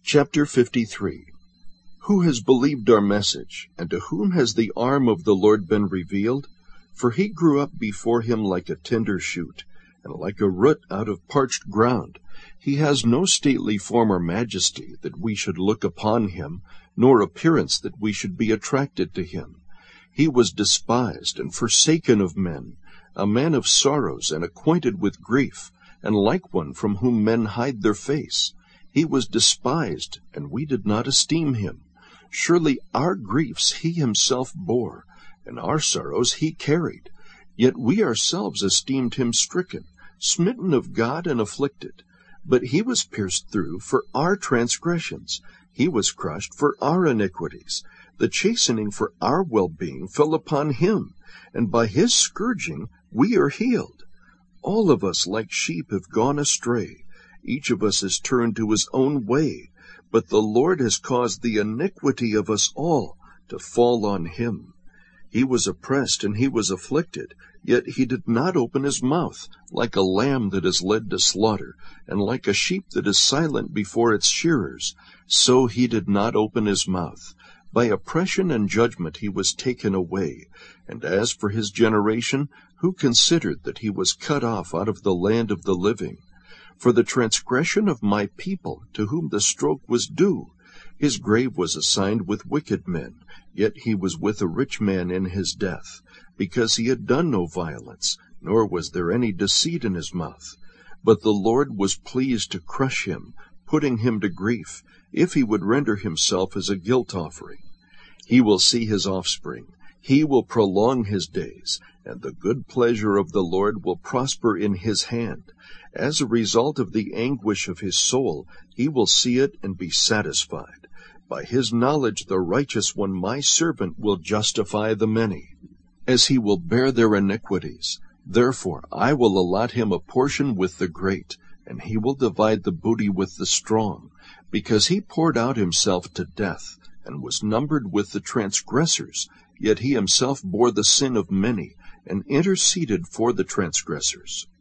Chapter 53. Who has believed our message, and to whom has the arm of the Lord been revealed? For he grew up before him like a tender shoot, and like a root out of parched ground. He has no stately form or majesty, that we should look upon him, nor appearance that we should be attracted to him. He was despised and forsaken of men, a man of sorrows and acquainted with grief, and like one from whom men hide their face. He was despised, and we did not esteem him. Surely our griefs he himself bore, and our sorrows he carried. Yet we ourselves esteemed him stricken, smitten of God, and afflicted. But he was pierced through for our transgressions. He was crushed for our iniquities. The chastening for our well-being fell upon him, and by his scourging we are healed. All of us like sheep have gone astray. Each of us has turned to his own way, but the Lord has caused the iniquity of us all to fall on him. He was oppressed and he was afflicted, yet he did not open his mouth. Like a lamb that is led to slaughter, and like a sheep that is silent before its shearers, so he did not open his mouth. By oppression and judgment he was taken away. And as for his generation, who considered that he was cut off out of the land of the living? For the transgression of my people, to whom the stroke was due, his grave was assigned with wicked men, yet he was with a rich man in his death, because he had done no violence, nor was there any deceit in his mouth. But the Lord was pleased to crush him, putting him to grief, if he would render himself as a guilt offering. He will see his offspring, he will prolong his days, and the good pleasure of the Lord will prosper in his hand. As a result of the anguish of his soul, he will see it and be satisfied. By his knowledge the righteous one, my servant, will justify the many, as he will bear their iniquities. Therefore I will allot him a portion with the great, and he will divide the booty with the strong, because he poured out himself to death, and was numbered with the transgressors, yet he himself bore the sin of many, and interceded for the transgressors.